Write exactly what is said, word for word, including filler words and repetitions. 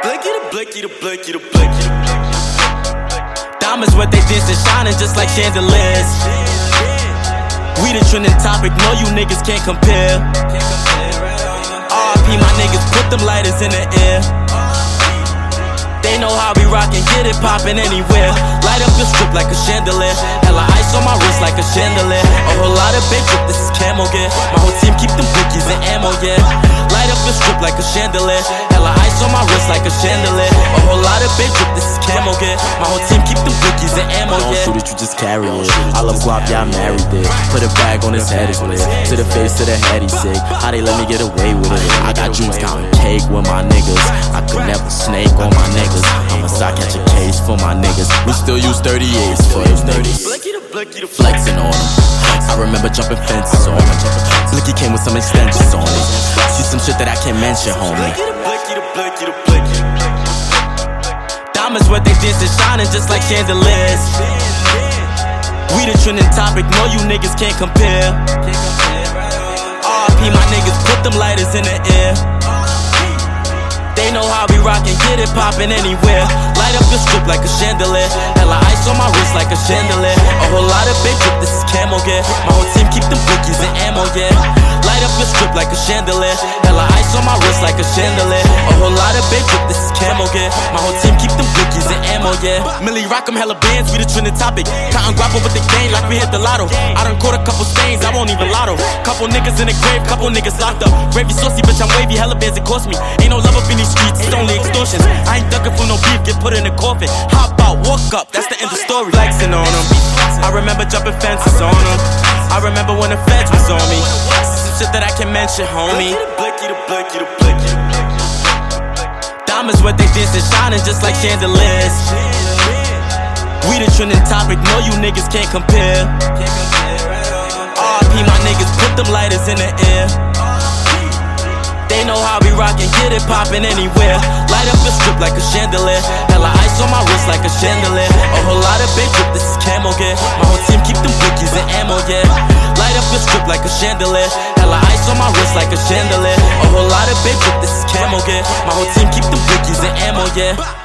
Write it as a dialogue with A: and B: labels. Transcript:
A: Blinky the blinky the blinky the blinky. Diamonds what they dancing, shining just like chandeliers. We the trending topic, no you niggas can't compare. R I P my niggas, put them lighters in the air. They know how we rockin', get it poppin' anywhere. Light up your strip like a chandelier. Hella ice on my wrist like a chandelier. A whole lot of big drip, this is camo gear. My whole team keep them bookies and ammo, yeah. Light up your strip like a chandelier. Hella ice on my wrist like a chandelier. A whole lot of big drip, this is camo gear. My whole team keep them bookies and ammo, yeah.
B: Don't shoot it, you just carry it. I love guap, yeah, I married it. Put a bag on his head, it's lit. To the face, to the head, he's sick. How they let me get away with it? I got dreams counting cake with my niggas. I could never snake on my niggas. I'ma start catch a case for my niggas. We still use thirty-eights for those niggas. Flexing on them. I remember jumping fences on them. Blicky came with some extensions on it. See some shit that I can't mention, homie.
A: Diamonds what they dancing, shining just like chandeliers. We the trending topic, no you niggas can't compare. R I P my niggas, put them lighters in the air. They know how we rockin', get it poppin' anywhere. Light up your strip like a chandelier. Hella ice on my wrist like a chandelier. A whole lot of big drip, this is camo gear. My whole team keep them bookies and ammo, yeah. Light up your strip like a chandelier. Hella ice on my wrist like a chandelier. A whole lot of big drip, this is camo gear. My whole team keep them bookies and ammo, yeah. Millie rock 'em hella bands, we the trending topic. Cotton grapple with the game like we hit the lotto. I done caught a couple stains, I won't even lotto. Couple niggas in the grave, couple niggas locked up. Gravy saucy, bitch, I'm wavy, hella bands, it cost me. Ain't no love up in these streets, it's only extortions. I ain't ducking for no beef, get put in a coffin. Hop out, walk up, that's the end of story. Flexing on them, I remember jumping fences on them. I remember when the feds was on me. Some shit that I can mention, homie. Diamonds what they dancing, shining just like chandeliers. We the trending topic, no you niggas can't compare. R I P my niggas, put them lighters in the air. They know how we rockin', get it poppin' anywhere. Light up your strip like a chandelier. Hella ice on my wrist like a chandelier. A whole lot of big drip, this is camo gear. My whole team keep them bookies and ammo, yeah. Light up your strip like a chandelier. Hella ice on my wrist like a chandelier. A whole lot of big drip, this is camo gear. My whole team keep them bookies and ammo, yeah.